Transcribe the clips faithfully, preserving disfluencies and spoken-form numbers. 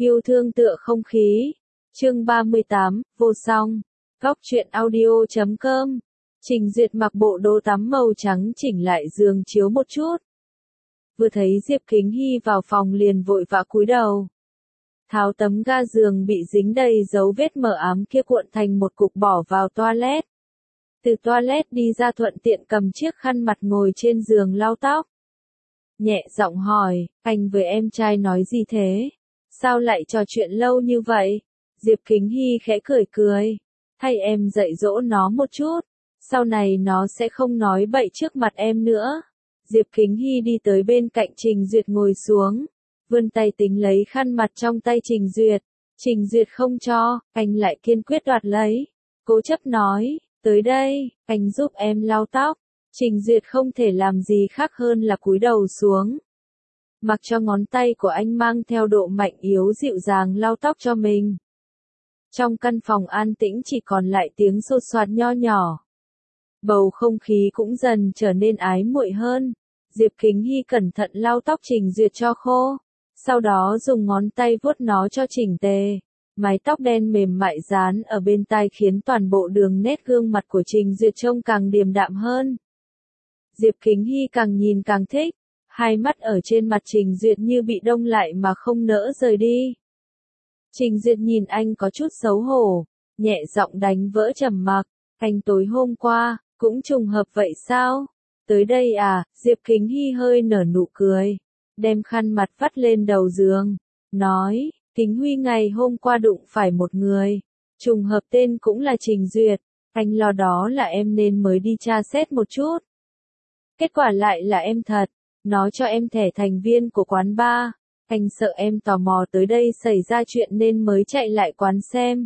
Yêu thương tựa không khí. Chương ba mươi tám, vô song. Góc truyện audio chấm com. Trình Duyệt mặc bộ đồ tắm màu trắng chỉnh lại giường chiếu một chút. Vừa thấy Diệp Kính Hy vào phòng liền vội vã cúi đầu. Tháo tấm ga giường bị dính đầy dấu vết mờ ám kia cuộn thành một cục bỏ vào toilet. Từ toilet đi ra thuận tiện cầm chiếc khăn mặt ngồi trên giường lau tóc. Nhẹ giọng hỏi, anh với em trai nói gì thế? Sao lại trò chuyện lâu như vậy? Diệp Kính Hy khẽ cười cười. Hay em dạy dỗ nó một chút. Sau này nó sẽ không nói bậy trước mặt em nữa. Diệp Kính Hy đi tới bên cạnh Trình Duyệt ngồi xuống. Vươn tay tính lấy khăn mặt trong tay Trình Duyệt. Trình Duyệt không cho, anh lại kiên quyết đoạt lấy. Cố chấp nói, tới đây, anh giúp em lau tóc. Trình Duyệt không thể làm gì khác hơn là cúi đầu xuống. Mặc cho ngón tay của anh mang theo độ mạnh yếu dịu dàng lau tóc cho mình. Trong căn phòng an tĩnh chỉ còn lại tiếng xô xoạt nho nhỏ. Bầu không khí cũng dần trở nên ái muội hơn. Diệp Kính Hy cẩn thận lau tóc Trình Duyệt cho khô. Sau đó dùng ngón tay vuốt nó cho chỉnh tề. Mái tóc đen mềm mại dán ở bên tai khiến toàn bộ đường nét gương mặt của Trình Duyệt trông càng điềm đạm hơn. Diệp Kính Hy càng nhìn càng thích. Hai mắt ở trên mặt Trình Duyệt như bị đông lại mà không nỡ rời đi. Trình Duyệt nhìn anh có chút xấu hổ, nhẹ giọng đánh vỡ trầm mặc. Anh tối hôm qua, cũng trùng hợp vậy sao? Tới đây à? Diệp Kính Hy hơi nở nụ cười. Đem khăn mặt vắt lên đầu giường. Nói, Kính Huy ngày hôm qua đụng phải một người. Trùng hợp tên cũng là Trình Duyệt. Anh lo đó là em nên mới đi tra xét một chút. Kết quả lại là em thật. Nó cho em thẻ thành viên của quán bar. Anh sợ em tò mò tới đây xảy ra chuyện nên mới chạy lại quán xem.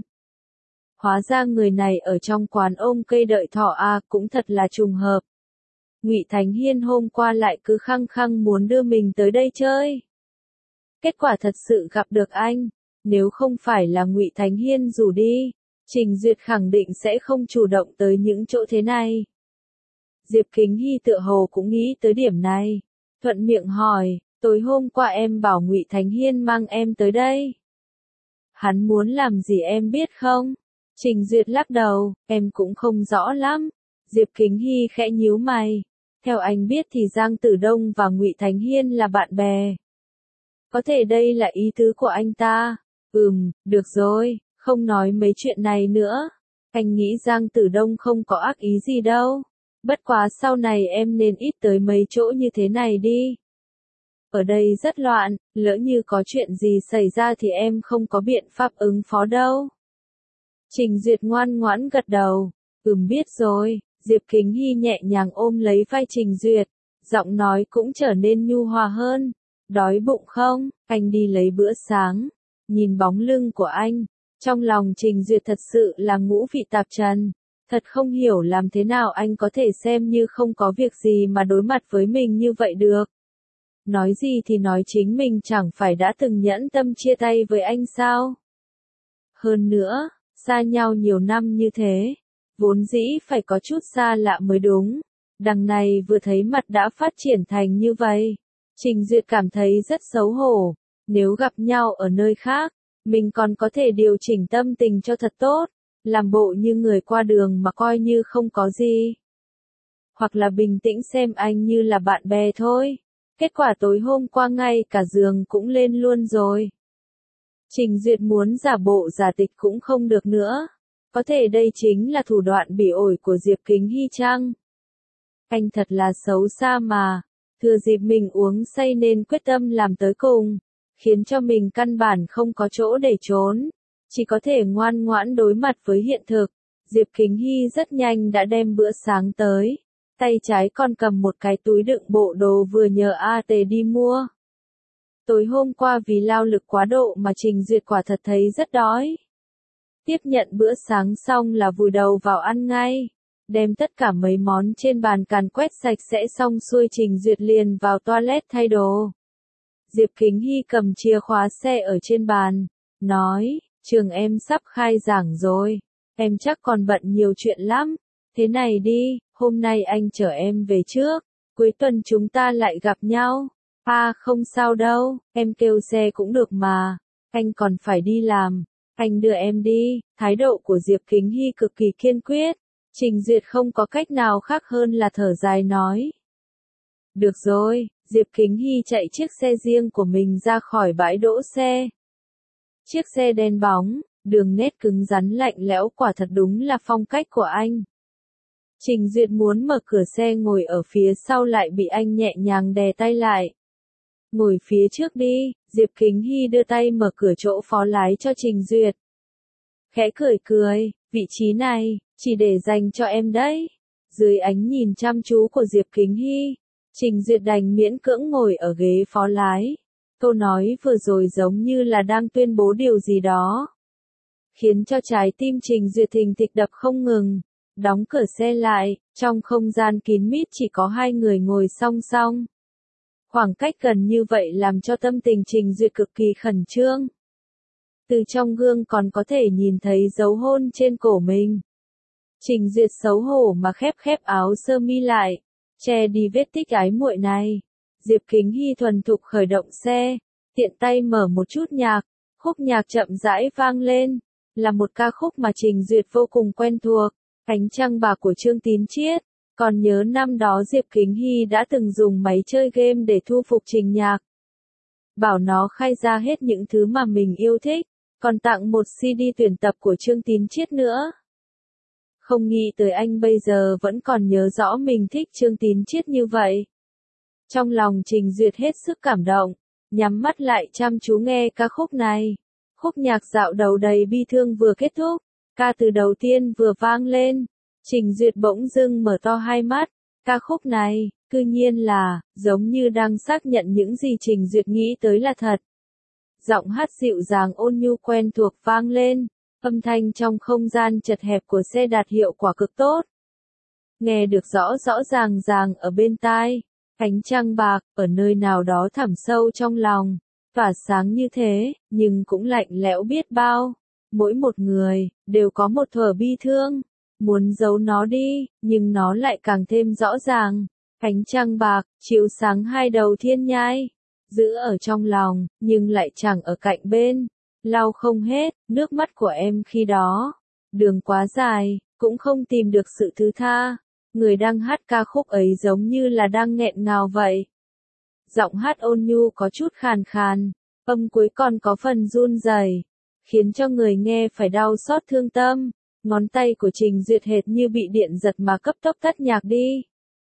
Hóa ra người này ở trong quán ôm cây đợi thỏ à, cũng thật là trùng hợp. Ngụy Thánh Hiên hôm qua lại cứ khăng khăng muốn đưa mình tới đây chơi. Kết quả thật sự gặp được anh. Nếu không phải là Ngụy Thánh Hiên rủ đi, Trình Duyệt khẳng định sẽ không chủ động tới những chỗ thế này. Diệp Kính Hy tựa hồ cũng nghĩ tới điểm này. Thuận miệng hỏi, tối hôm qua em bảo Ngụy Thánh Hiên mang em tới đây. Hắn muốn làm gì em biết không? Trình Duyệt lắc đầu, em cũng không rõ lắm. Diệp Kính Hy khẽ nhíu mày. Theo anh biết thì Giang Tử Đông và Ngụy Thánh Hiên là bạn bè. Có thể đây là ý tứ của anh ta. Ừm, được rồi, không nói mấy chuyện này nữa. Anh nghĩ Giang Tử Đông không có ác ý gì đâu. Bất quá sau này em nên ít tới mấy chỗ như thế này đi. Ở đây rất loạn, lỡ như có chuyện gì xảy ra thì em không có biện pháp ứng phó đâu. Trình Duyệt ngoan ngoãn gật đầu. Ừm biết rồi. Diệp Kính Hy nhẹ nhàng ôm lấy vai Trình Duyệt. Giọng nói cũng trở nên nhu hòa hơn. Đói bụng không? Anh đi lấy bữa sáng. Nhìn bóng lưng của anh. Trong lòng Trình Duyệt thật sự là ngũ vị tạp trần. Thật không hiểu làm thế nào anh có thể xem như không có việc gì mà đối mặt với mình như vậy được. Nói gì thì nói chính mình chẳng phải đã từng nhẫn tâm chia tay với anh sao? Hơn nữa, xa nhau nhiều năm như thế, vốn dĩ phải có chút xa lạ mới đúng. Đằng này vừa thấy mặt đã phát triển thành như vậy. Trình Duyệt cảm thấy rất xấu hổ. Nếu gặp nhau ở nơi khác, mình còn có thể điều chỉnh tâm tình cho thật tốt. Làm bộ như người qua đường mà coi như không có gì. Hoặc là bình tĩnh xem anh như là bạn bè thôi. Kết quả tối hôm qua ngay cả giường cũng lên luôn rồi. Trình Duyệt muốn giả bộ giả tịch cũng không được nữa. Có thể đây chính là thủ đoạn bỉ ổi của Diệp Kính Hy chăng? Anh thật là xấu xa mà. Thừa dịp mình uống say nên quyết tâm làm tới cùng. Khiến cho mình căn bản không có chỗ để trốn. Chỉ có thể ngoan ngoãn đối mặt với hiện thực. Diệp Kính Hy rất nhanh đã đem bữa sáng tới. Tay trái còn cầm một cái túi đựng bộ đồ vừa nhờ a tê đi mua. Tối hôm qua vì lao lực quá độ mà Trình Duyệt quả thật thấy rất đói. Tiếp nhận bữa sáng xong là vùi đầu vào ăn ngay. Đem tất cả mấy món trên bàn càn quét sạch sẽ xong xuôi Trình Duyệt liền vào toilet thay đồ. Diệp Kính Hy cầm chìa khóa xe ở trên bàn. Nói, trường em sắp khai giảng rồi. Em chắc còn bận nhiều chuyện lắm. Thế này đi, hôm nay anh chở em về trước. Cuối tuần chúng ta lại gặp nhau. À không sao đâu, em kêu xe cũng được mà. anh còn phải đi làm, anh đưa em đi. Thái độ của Diệp Kính Hy cực kỳ kiên quyết. Trình Duyệt không có cách nào khác hơn là thở dài nói. Được rồi, Diệp Kính Hy chạy chiếc xe riêng của mình ra khỏi bãi đỗ xe. Chiếc xe đen bóng, đường nét cứng rắn lạnh lẽo quả thật đúng là phong cách của anh. Trình Duyệt muốn mở cửa xe ngồi ở phía sau lại bị anh nhẹ nhàng đè tay lại. Ngồi phía trước đi, Diệp Kính Hy đưa tay mở cửa chỗ phó lái cho Trình Duyệt. Khẽ cười cười, vị trí này, chỉ để dành cho em đấy. Dưới ánh nhìn chăm chú của Diệp Kính Hy, Trình Duyệt đành miễn cưỡng ngồi ở ghế phó lái. Câu nói vừa rồi giống như là đang tuyên bố điều gì đó, khiến cho trái tim Trình Duyệt thình thịch đập không ngừng. Đóng cửa xe lại, trong không gian kín mít chỉ có hai người ngồi song song. Khoảng cách gần như vậy làm cho tâm tình Trình Duyệt cực kỳ khẩn trương. Từ trong gương còn có thể nhìn thấy dấu hôn trên cổ mình. Trình Duyệt xấu hổ mà khép khép áo sơ mi lại, che đi vết tích ái muội này. Diệp Kính Hy thuần thục khởi động xe, tiện tay mở một chút nhạc, khúc nhạc chậm rãi vang lên, là một ca khúc mà Trình Duyệt vô cùng quen thuộc, Ánh Trăng Bạc của Trương Tín Chiết. Còn nhớ năm đó Diệp Kính Hy đã từng dùng máy chơi game để thu phục Trình Nhạc. Bảo nó khai ra hết những thứ mà mình yêu thích, còn tặng một xê đê tuyển tập của Trương Tín Chiết nữa. Không nghĩ tới anh bây giờ vẫn còn nhớ rõ mình thích Trương Tín Chiết như vậy. Trong lòng Trình Duyệt hết sức cảm động, nhắm mắt lại chăm chú nghe ca khúc này. Khúc nhạc dạo đầu đầy bi thương vừa kết thúc, ca từ đầu tiên vừa vang lên. Trình Duyệt bỗng dưng mở to hai mắt, ca khúc này, cư nhiên là, giống như đang xác nhận những gì Trình Duyệt nghĩ tới là thật. Giọng hát dịu dàng ôn nhu quen thuộc vang lên, âm thanh trong không gian chật hẹp của xe đạt hiệu quả cực tốt. Nghe được rõ rõ ràng ràng ở bên tai, ánh trăng bạc, ở nơi nào đó thẳm sâu trong lòng, tỏa sáng như thế, nhưng cũng lạnh lẽo biết bao. Mỗi một người, đều có một thuở bi thương. Muốn giấu nó đi, nhưng nó lại càng thêm rõ ràng. Ánh trăng bạc, chiếu sáng hai đầu thiên nhai. Giữ ở trong lòng, nhưng lại chẳng ở cạnh bên. Lau không hết, nước mắt của em khi đó. Đường quá dài, cũng không tìm được sự thứ tha. Người đang hát ca khúc ấy giống như là đang nghẹn ngào vậy. Giọng hát ôn nhu có chút khàn khàn, âm cuối còn có phần run rẩy, khiến cho người nghe phải đau xót thương tâm. Ngón tay của Trình Duyệt hệt như bị điện giật mà cấp tốc tắt nhạc đi.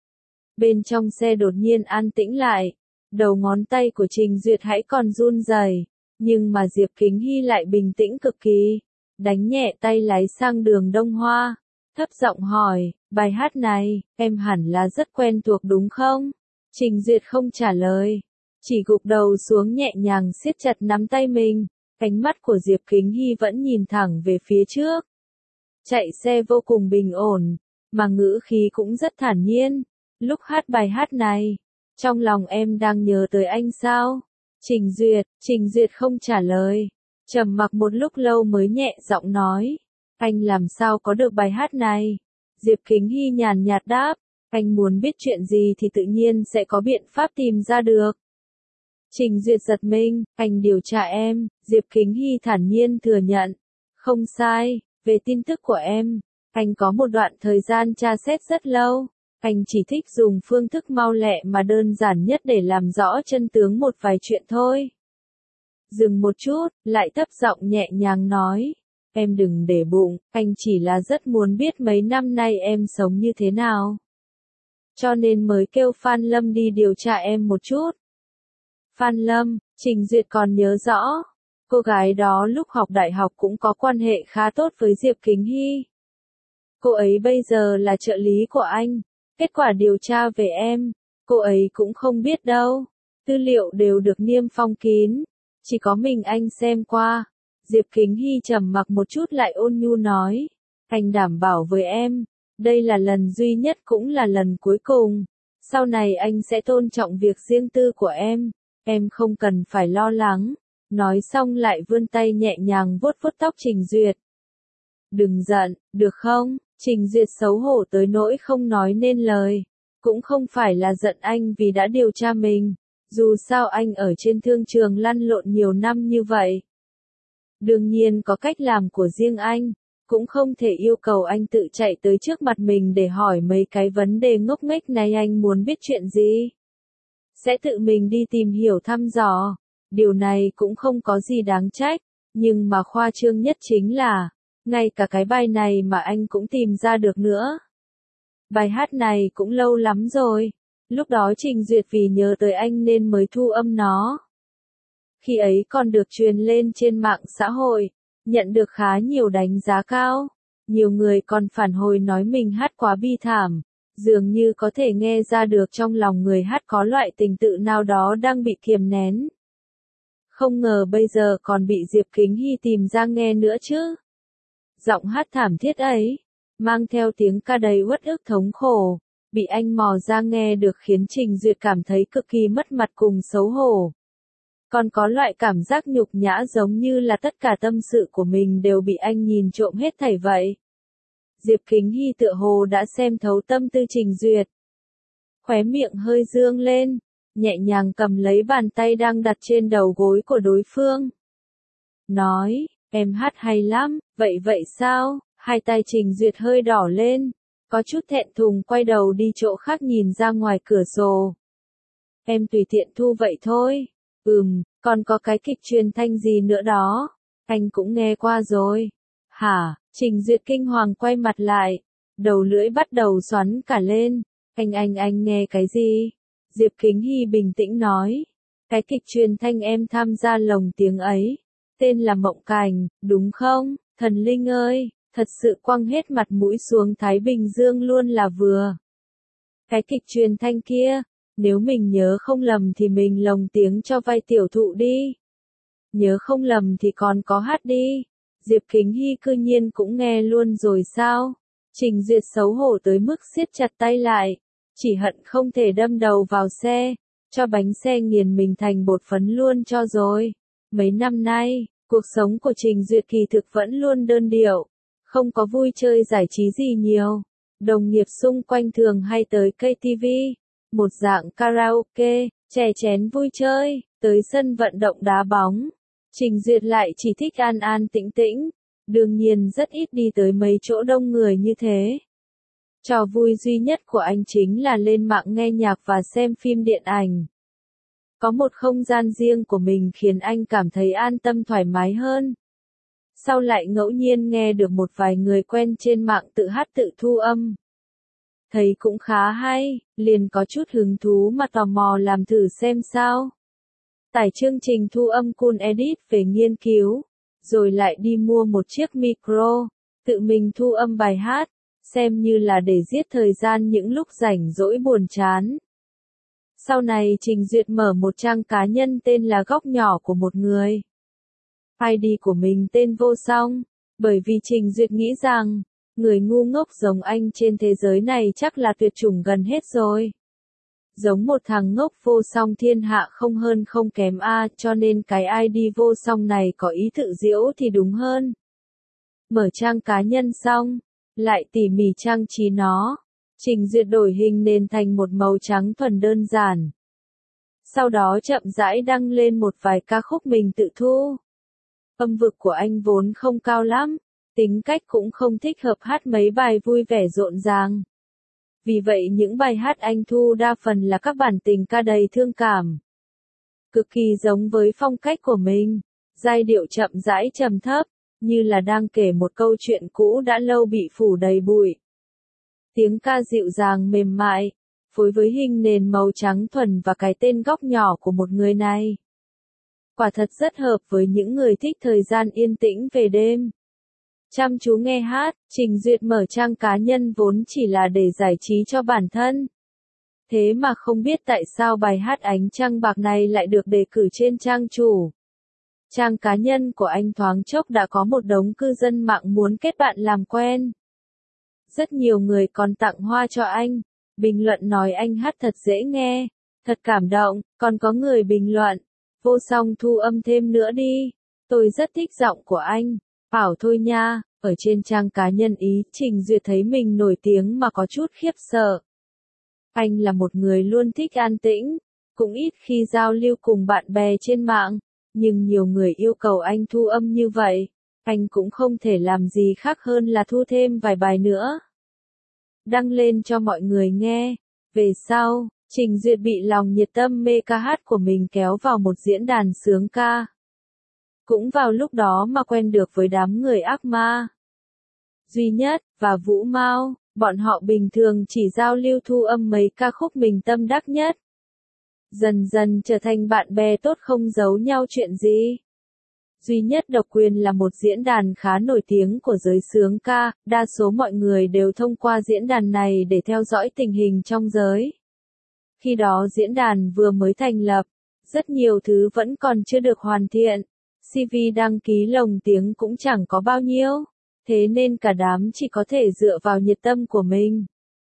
Bên trong xe đột nhiên an tĩnh lại, đầu ngón tay của Trình Duyệt hãy còn run rẩy, nhưng mà Diệp Kính Hy lại bình tĩnh cực kỳ, đánh nhẹ tay lái sang đường Đông Hoa, thấp giọng hỏi, bài hát này, em hẳn là rất quen thuộc đúng không? Trình Duyệt không trả lời, chỉ gục đầu xuống nhẹ nhàng siết chặt nắm tay mình, ánh mắt của Diệp Kính Hy vẫn nhìn thẳng về phía trước. Chạy xe vô cùng bình ổn, mà ngữ khí cũng rất thản nhiên. Lúc hát bài hát này, trong lòng em đang nhớ tới anh sao? Trình Duyệt, Trình Duyệt không trả lời, trầm mặc một lúc lâu mới nhẹ giọng nói, anh làm sao có được bài hát này? Diệp Kính Hy nhàn nhạt đáp, anh muốn biết chuyện gì thì tự nhiên sẽ có biện pháp tìm ra được. Trình Duyệt giật mình, anh điều tra em, Diệp Kính Hy thản nhiên thừa nhận, không sai. Về tin tức của em, anh có một đoạn thời gian tra xét rất lâu. Anh chỉ thích dùng phương thức mau lẹ mà đơn giản nhất để làm rõ chân tướng một vài chuyện thôi. Dừng một chút, lại thấp giọng nhẹ nhàng nói. Em đừng để bụng, anh chỉ là rất muốn biết mấy năm nay em sống như thế nào. Cho nên mới kêu Phan Lâm đi điều tra em một chút. Phan Lâm, Trình Duyệt còn nhớ rõ. Cô gái đó lúc học đại học cũng có quan hệ khá tốt với Diệp Kính Hy. Cô ấy bây giờ là trợ lý của anh. Kết quả điều tra về em, cô ấy cũng không biết đâu. Tư liệu đều được niêm phong kín, chỉ có mình anh xem qua. Diệp Kính Hy trầm mặc một chút lại ôn nhu nói. Anh đảm bảo với em, đây là lần duy nhất cũng là lần cuối cùng. Sau này anh sẽ tôn trọng việc riêng tư của em. Em không cần phải lo lắng. Nói xong lại vươn tay nhẹ nhàng vuốt vuốt tóc Trình Duyệt. Đừng giận, được không? Trình Duyệt xấu hổ tới nỗi không nói nên lời. Cũng không phải là giận anh vì đã điều tra mình. Dù sao anh ở trên thương trường lăn lộn nhiều năm như vậy. Đương nhiên có cách làm của riêng anh, cũng không thể yêu cầu anh tự chạy tới trước mặt mình để hỏi mấy cái vấn đề ngốc nghếch này. Anh muốn biết chuyện gì? Sẽ tự mình đi tìm hiểu thăm dò. Điều này cũng không có gì đáng trách, nhưng mà khoa trương nhất chính là, ngay cả cái bài này mà anh cũng tìm ra được nữa. Bài hát này cũng lâu lắm rồi, lúc đó Trình Duyệt vì nhớ tới anh nên mới thu âm nó. Khi ấy còn được truyền lên trên mạng xã hội, nhận được khá nhiều đánh giá cao. Nhiều người còn phản hồi nói mình hát quá bi thảm, dường như có thể nghe ra được trong lòng người hát có loại tình tự nào đó đang bị kiềm nén. Không ngờ bây giờ còn bị Diệp Kính Hy tìm ra nghe nữa chứ. Giọng hát thảm thiết ấy, mang theo tiếng ca đầy uất ức thống khổ, bị anh mò ra nghe được khiến Trình Duyệt cảm thấy cực kỳ mất mặt cùng xấu hổ. Còn có loại cảm giác nhục nhã giống như là tất cả tâm sự của mình đều bị anh nhìn trộm hết thảy vậy. Diệp Kính Hy tựa hồ đã xem thấu tâm tư Trình Duyệt. Khóe miệng hơi dương lên, nhẹ nhàng cầm lấy bàn tay đang đặt trên đầu gối của đối phương. Nói, em hát hay lắm, vậy vậy sao? Hai tay Trình Duyệt hơi đỏ lên, có chút thẹn thùng quay đầu đi chỗ khác nhìn ra ngoài cửa sổ. Em tùy tiện thu vậy thôi. Ừm, còn có cái kịch truyền thanh gì nữa đó, anh cũng nghe qua rồi. Hả? Trình Duyệt kinh hoàng quay mặt lại, đầu lưỡi bắt đầu xoắn cả lên. Anh anh anh nghe cái gì? Diệp Kính Hy bình tĩnh nói. Cái kịch truyền thanh em tham gia lồng tiếng ấy, tên là Mộng Cảnh, đúng không? Thần linh ơi, thật sự quăng hết mặt mũi xuống Thái Bình Dương luôn là vừa. Cái kịch truyền thanh kia, nếu mình nhớ không lầm thì mình lồng tiếng cho vai tiểu thụ đi. Nhớ không lầm thì còn có hát đi. Diệp Kính Hy cư nhiên cũng nghe luôn rồi sao? Trình Duyệt xấu hổ tới mức siết chặt tay lại, chỉ hận không thể đâm đầu vào xe, cho bánh xe nghiền mình thành bột phấn luôn cho rồi. Mấy năm nay, cuộc sống của Trình Duyệt kỳ thực vẫn luôn đơn điệu, không có vui chơi giải trí gì nhiều. Đồng nghiệp xung quanh thường hay tới ca tê vê, một dạng karaoke, chè chén vui chơi, tới sân vận động đá bóng. Trình Duyệt lại chỉ thích an an tĩnh tĩnh, đương nhiên rất ít đi tới mấy chỗ đông người như thế. Trò vui duy nhất của anh chính là lên mạng nghe nhạc và xem phim điện ảnh. Có một không gian riêng của mình khiến anh cảm thấy an tâm thoải mái hơn. Sau lại ngẫu nhiên nghe được một vài người quen trên mạng tự hát tự thu âm. Thấy cũng khá hay, liền có chút hứng thú mà tò mò làm thử xem sao. Tải chương trình thu âm Cool Edit về nghiên cứu, rồi lại đi mua một chiếc micro, tự mình thu âm bài hát, xem như là để giết thời gian những lúc rảnh rỗi buồn chán. Sau này Trình Duyệt mở một trang cá nhân tên là Góc Nhỏ của một người. i đê của mình tên Vô Song, bởi vì Trình Duyệt nghĩ rằng, người ngu ngốc giống anh trên thế giới này chắc là tuyệt chủng gần hết rồi. Giống một thằng ngốc vô song thiên hạ không hơn không kém a, cho nên cái i đê Vô Song này có ý tự giễu thì đúng hơn. Mở trang cá nhân xong, lại tỉ mỉ trang trí nó. Trình Duyệt đổi hình nền thành một màu trắng thuần đơn giản. Sau đó chậm rãi đăng lên một vài ca khúc mình tự thu. Âm vực của anh vốn không cao lắm, tính cách cũng không thích hợp hát mấy bài vui vẻ rộn ràng. Vì vậy những bài hát anh thu đa phần là các bản tình ca đầy thương cảm. Cực kỳ giống với phong cách của mình, giai điệu chậm rãi trầm thấp, như là đang kể một câu chuyện cũ đã lâu bị phủ đầy bụi. Tiếng ca dịu dàng mềm mại, phối với hình nền màu trắng thuần và cái tên Góc Nhỏ của một người này. Quả thật rất hợp với những người thích thời gian yên tĩnh về đêm. Chăm chú nghe hát, Trình Duyệt mở trang cá nhân vốn chỉ là để giải trí cho bản thân. Thế mà không biết tại sao bài hát Ánh Trăng Bạc này lại được đề cử trên trang chủ. Trang cá nhân của anh thoáng chốc đã có một đống cư dân mạng muốn kết bạn làm quen. Rất nhiều người còn tặng hoa cho anh, bình luận nói anh hát thật dễ nghe, thật cảm động, còn có người bình luận, Vô Song thu âm thêm nữa đi, tôi rất thích giọng của anh, bảo thôi nha. Ở trên trang cá nhân ý, Trình Duyệt thấy mình nổi tiếng mà có chút khiếp sợ. Anh là một người luôn thích an tĩnh, cũng ít khi giao lưu cùng bạn bè trên mạng, Nhưng nhiều người yêu cầu anh thu âm như vậy, anh cũng không thể làm gì khác hơn là thu thêm vài bài nữa. Đăng lên cho mọi người nghe. Về sau, Trình Duyệt bị lòng nhiệt tâm mê ca hát của mình kéo vào một diễn đàn sướng ca. Cũng vào lúc đó mà quen được với đám người ác ma. Duy Nhất và Vũ Mao, bọn họ bình thường chỉ giao lưu thu âm mấy ca khúc mình tâm đắc nhất. Dần dần trở thành bạn bè tốt không giấu nhau chuyện gì. Duy Nhất độc quyền là một diễn đàn khá nổi tiếng của giới sướng ca, đa số mọi người đều thông qua diễn đàn này để theo dõi tình hình trong giới. Khi đó diễn đàn vừa mới thành lập, rất nhiều thứ vẫn còn chưa được hoàn thiện, xê vê đăng ký lồng tiếng cũng chẳng có bao nhiêu, thế nên cả đám chỉ có thể dựa vào nhiệt tâm của mình.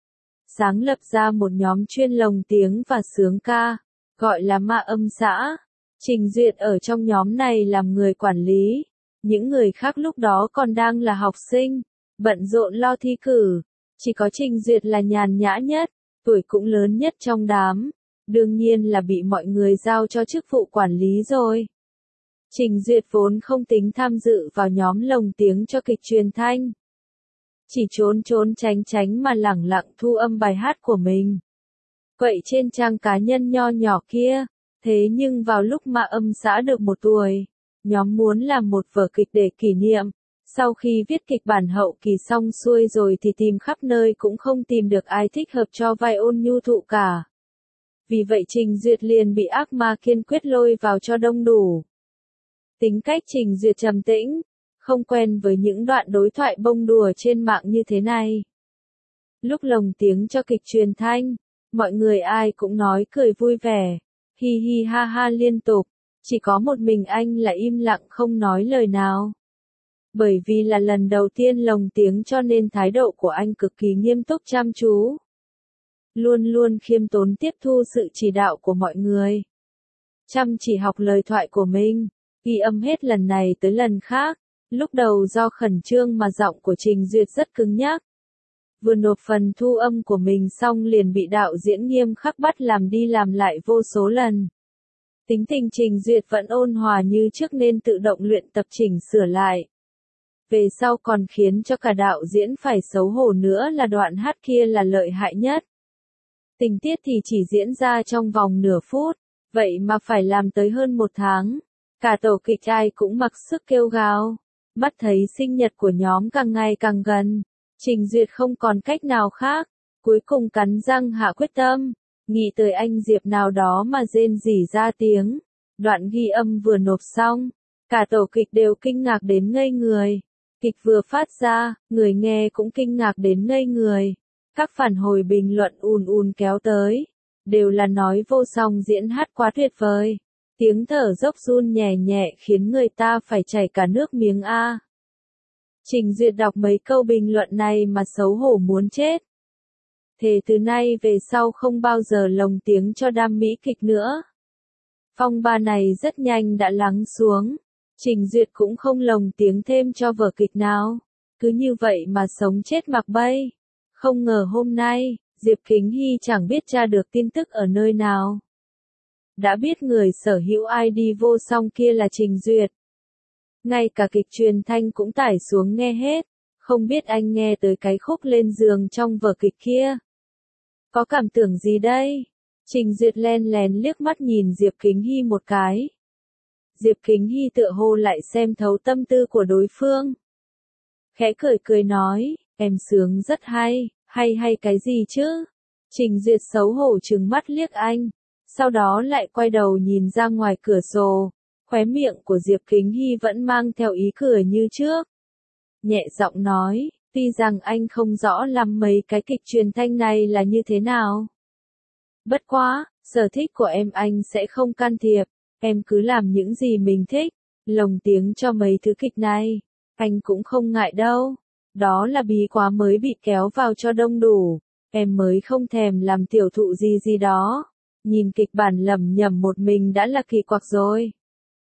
Sáng lập ra một nhóm chuyên lồng tiếng và sướng ca, gọi là Ma Âm Xã. Trình Duyệt ở trong nhóm này làm người quản lý, những người khác lúc đó còn đang là học sinh, bận rộn lo thi cử, chỉ có Trình Duyệt là nhàn nhã nhất, tuổi cũng lớn nhất trong đám, đương nhiên là bị mọi người giao cho chức vụ quản lý rồi. Trình Duyệt vốn không tính tham dự vào nhóm lồng tiếng cho kịch truyền thanh, chỉ trốn trốn tránh tránh mà lẳng lặng thu âm bài hát của mình. Vậy trên trang cá nhân nho nhỏ kia, thế nhưng vào lúc Ma Âm Xã được một tuổi, nhóm muốn làm một vở kịch để kỷ niệm. Sau khi viết kịch bản hậu kỳ xong xuôi rồi thì tìm khắp nơi cũng không tìm được ai thích hợp cho vai Ôn Nhu Thụ cả. Vì vậy Trình Duyệt liền bị ác ma kiên quyết lôi vào cho đông đủ. Tính cách Trình Duyệt trầm tĩnh, không quen với những đoạn đối thoại bông đùa trên mạng như thế này. Lúc lồng tiếng cho kịch truyền thanh, mọi người ai cũng nói cười vui vẻ, hi hi ha ha liên tục, chỉ có một mình anh là im lặng không nói lời nào. Bởi vì là lần đầu tiên lồng tiếng cho nên thái độ của anh cực kỳ nghiêm túc chăm chú. Luôn luôn khiêm tốn tiếp thu sự chỉ đạo của mọi người. Chăm chỉ học lời thoại của mình, ghi âm hết lần này tới lần khác. Lúc đầu do khẩn trương mà giọng của Trình Duyệt rất cứng nhắc. Vừa nộp phần thu âm của mình xong liền bị đạo diễn nghiêm khắc bắt làm đi làm lại vô số lần. Tính tình Trình Duyệt vẫn ôn hòa như trước nên tự động luyện tập chỉnh sửa lại. Về sau còn khiến cho cả đạo diễn phải xấu hổ nữa là đoạn hát kia là lợi hại nhất. Tình tiết thì chỉ diễn ra trong vòng nửa phút, vậy mà phải làm tới hơn một tháng. Cả tổ kịch ai cũng mặc sức kêu gào. Mắt thấy sinh nhật của nhóm càng ngày càng gần, Trình Duyệt không còn cách nào khác, cuối cùng cắn răng hạ quyết tâm, nghĩ tới anh Diệp nào đó mà rên rỉ ra tiếng. Đoạn ghi âm vừa nộp xong, cả tổ kịch đều kinh ngạc đến ngây người. Kịch vừa phát ra, người nghe cũng kinh ngạc đến ngây người. Các phản hồi bình luận ùn ùn kéo tới, đều là nói Vô Song diễn hát quá tuyệt vời. Tiếng thở dốc run nhẹ nhẹ khiến người ta phải chảy cả nước miếng a. Trình Duyệt đọc mấy câu bình luận này mà xấu hổ muốn chết. Thế từ nay về sau không bao giờ lồng tiếng cho đam mỹ kịch nữa. Phong ba này rất nhanh đã lắng xuống. Trình Duyệt cũng không lồng tiếng thêm cho vở kịch nào. Cứ như vậy mà sống chết mặc bay. Không ngờ hôm nay, Diệp Kính Hy chẳng biết tra được tin tức ở nơi nào. Đã biết người sở hữu i đê Vô Song kia là Trình Duyệt. Ngay cả kịch truyền thanh cũng tải xuống nghe hết, không biết anh nghe tới cái khúc lên giường trong vở kịch kia. Có cảm tưởng gì đây? Trình Duyệt len lén liếc mắt nhìn Diệp Kính Hy một cái. Diệp Kính Hy tựa hồ lại xem thấu tâm tư của đối phương. Khẽ cười cười nói, em sướng rất hay, hay hay cái gì chứ? Trình Duyệt xấu hổ trừng mắt liếc anh, sau đó lại quay đầu nhìn ra ngoài cửa sổ, khóe miệng của Diệp Kính Hy vẫn mang theo ý cười như trước. Nhẹ giọng nói, tuy rằng anh không rõ lắm mấy cái kịch truyền thanh này là như thế nào. Bất quá, sở thích của em anh sẽ không can thiệp, em cứ làm những gì mình thích, lồng tiếng cho mấy thứ kịch này, anh cũng không ngại đâu. Đó là bí quá mới bị kéo vào cho đông đủ, em mới không thèm làm tiểu thụ gì gì đó. Nhìn kịch bản lẩm nhẩm một mình đã là kỳ quặc rồi.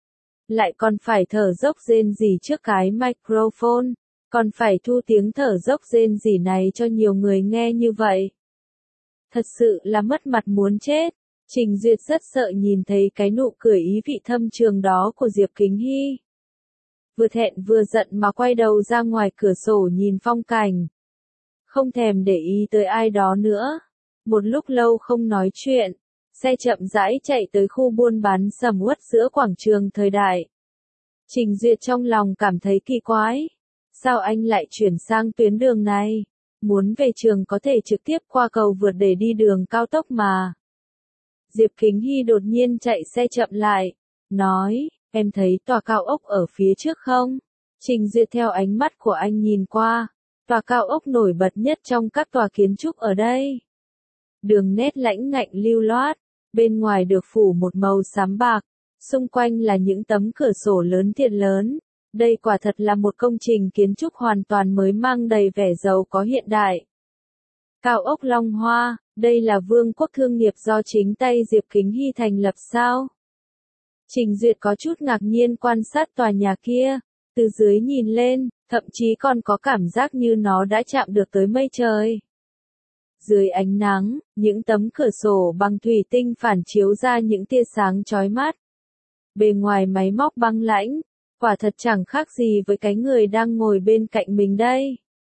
Lại còn phải thở dốc rên rỉ trước cái microphone, còn phải thu tiếng thở dốc rên rỉ này cho nhiều người nghe như vậy. Thật sự là mất mặt muốn chết. Trình Duyệt rất sợ nhìn thấy cái nụ cười ý vị thâm trường đó của Diệp Kính Hy. Vừa thẹn vừa giận mà quay đầu ra ngoài cửa sổ nhìn phong cảnh. Không thèm để ý tới ai đó nữa. Một lúc lâu không nói chuyện, xe chậm rãi chạy tới khu buôn bán sầm uất giữa quảng trường thời đại. Trình Duyệt trong lòng cảm thấy kỳ quái. Sao anh lại chuyển sang tuyến đường này? Muốn về trường có thể trực tiếp qua cầu vượt để đi đường cao tốc mà. Diệp Kính Hy đột nhiên chạy xe chậm lại, nói, em thấy tòa cao ốc ở phía trước không? Trình Duyệt theo ánh mắt của anh nhìn qua, tòa cao ốc nổi bật nhất trong các tòa kiến trúc ở đây. Đường nét lãnh ngạnh lưu loát, bên ngoài được phủ một màu xám bạc, xung quanh là những tấm cửa sổ lớn thiệt lớn. Đây quả thật là một công trình kiến trúc hoàn toàn mới mang đầy vẻ giàu có hiện đại. Cao ốc Long Hoa, đây là vương quốc thương nghiệp do chính tay Diệp Kính Hy thành lập sao? Trình Duyệt có chút ngạc nhiên quan sát tòa nhà kia, từ dưới nhìn lên, thậm chí còn có cảm giác như nó đã chạm được tới mây trời. Dưới ánh nắng, những tấm cửa sổ bằng thủy tinh phản chiếu ra những tia sáng chói mắt. Bề ngoài máy móc băng lãnh, quả thật chẳng khác gì với cái người đang ngồi bên cạnh mình đây.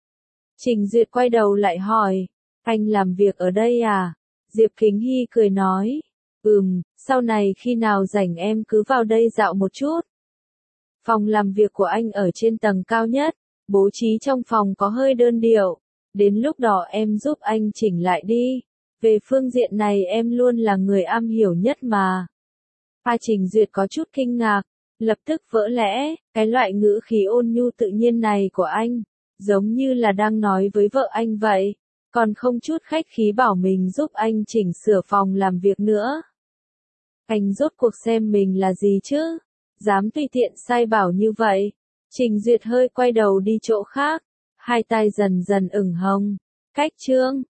Trình Duyệt quay đầu lại hỏi, anh làm việc ở đây à? Diệp Kính Hy cười nói, ừm, sau này khi nào rảnh em cứ vào đây dạo một chút. Phòng làm việc của anh ở trên tầng cao nhất, bố trí trong phòng có hơi đơn điệu, đến lúc đó em giúp anh chỉnh lại đi. Về phương diện này em luôn là người am hiểu nhất mà. Hoa Trình Duyệt có chút kinh ngạc, lập tức vỡ lẽ, cái loại ngữ khí ôn nhu tự nhiên này của anh, giống như là đang nói với vợ anh vậy, còn không chút khách khí bảo mình giúp anh chỉnh sửa phòng làm việc nữa. Anh rốt cuộc xem mình là gì chứ? Dám tùy tiện sai bảo như vậy. Trình Duyệt hơi quay đầu đi chỗ khác, hai tay dần dần ửng hồng. Cách chương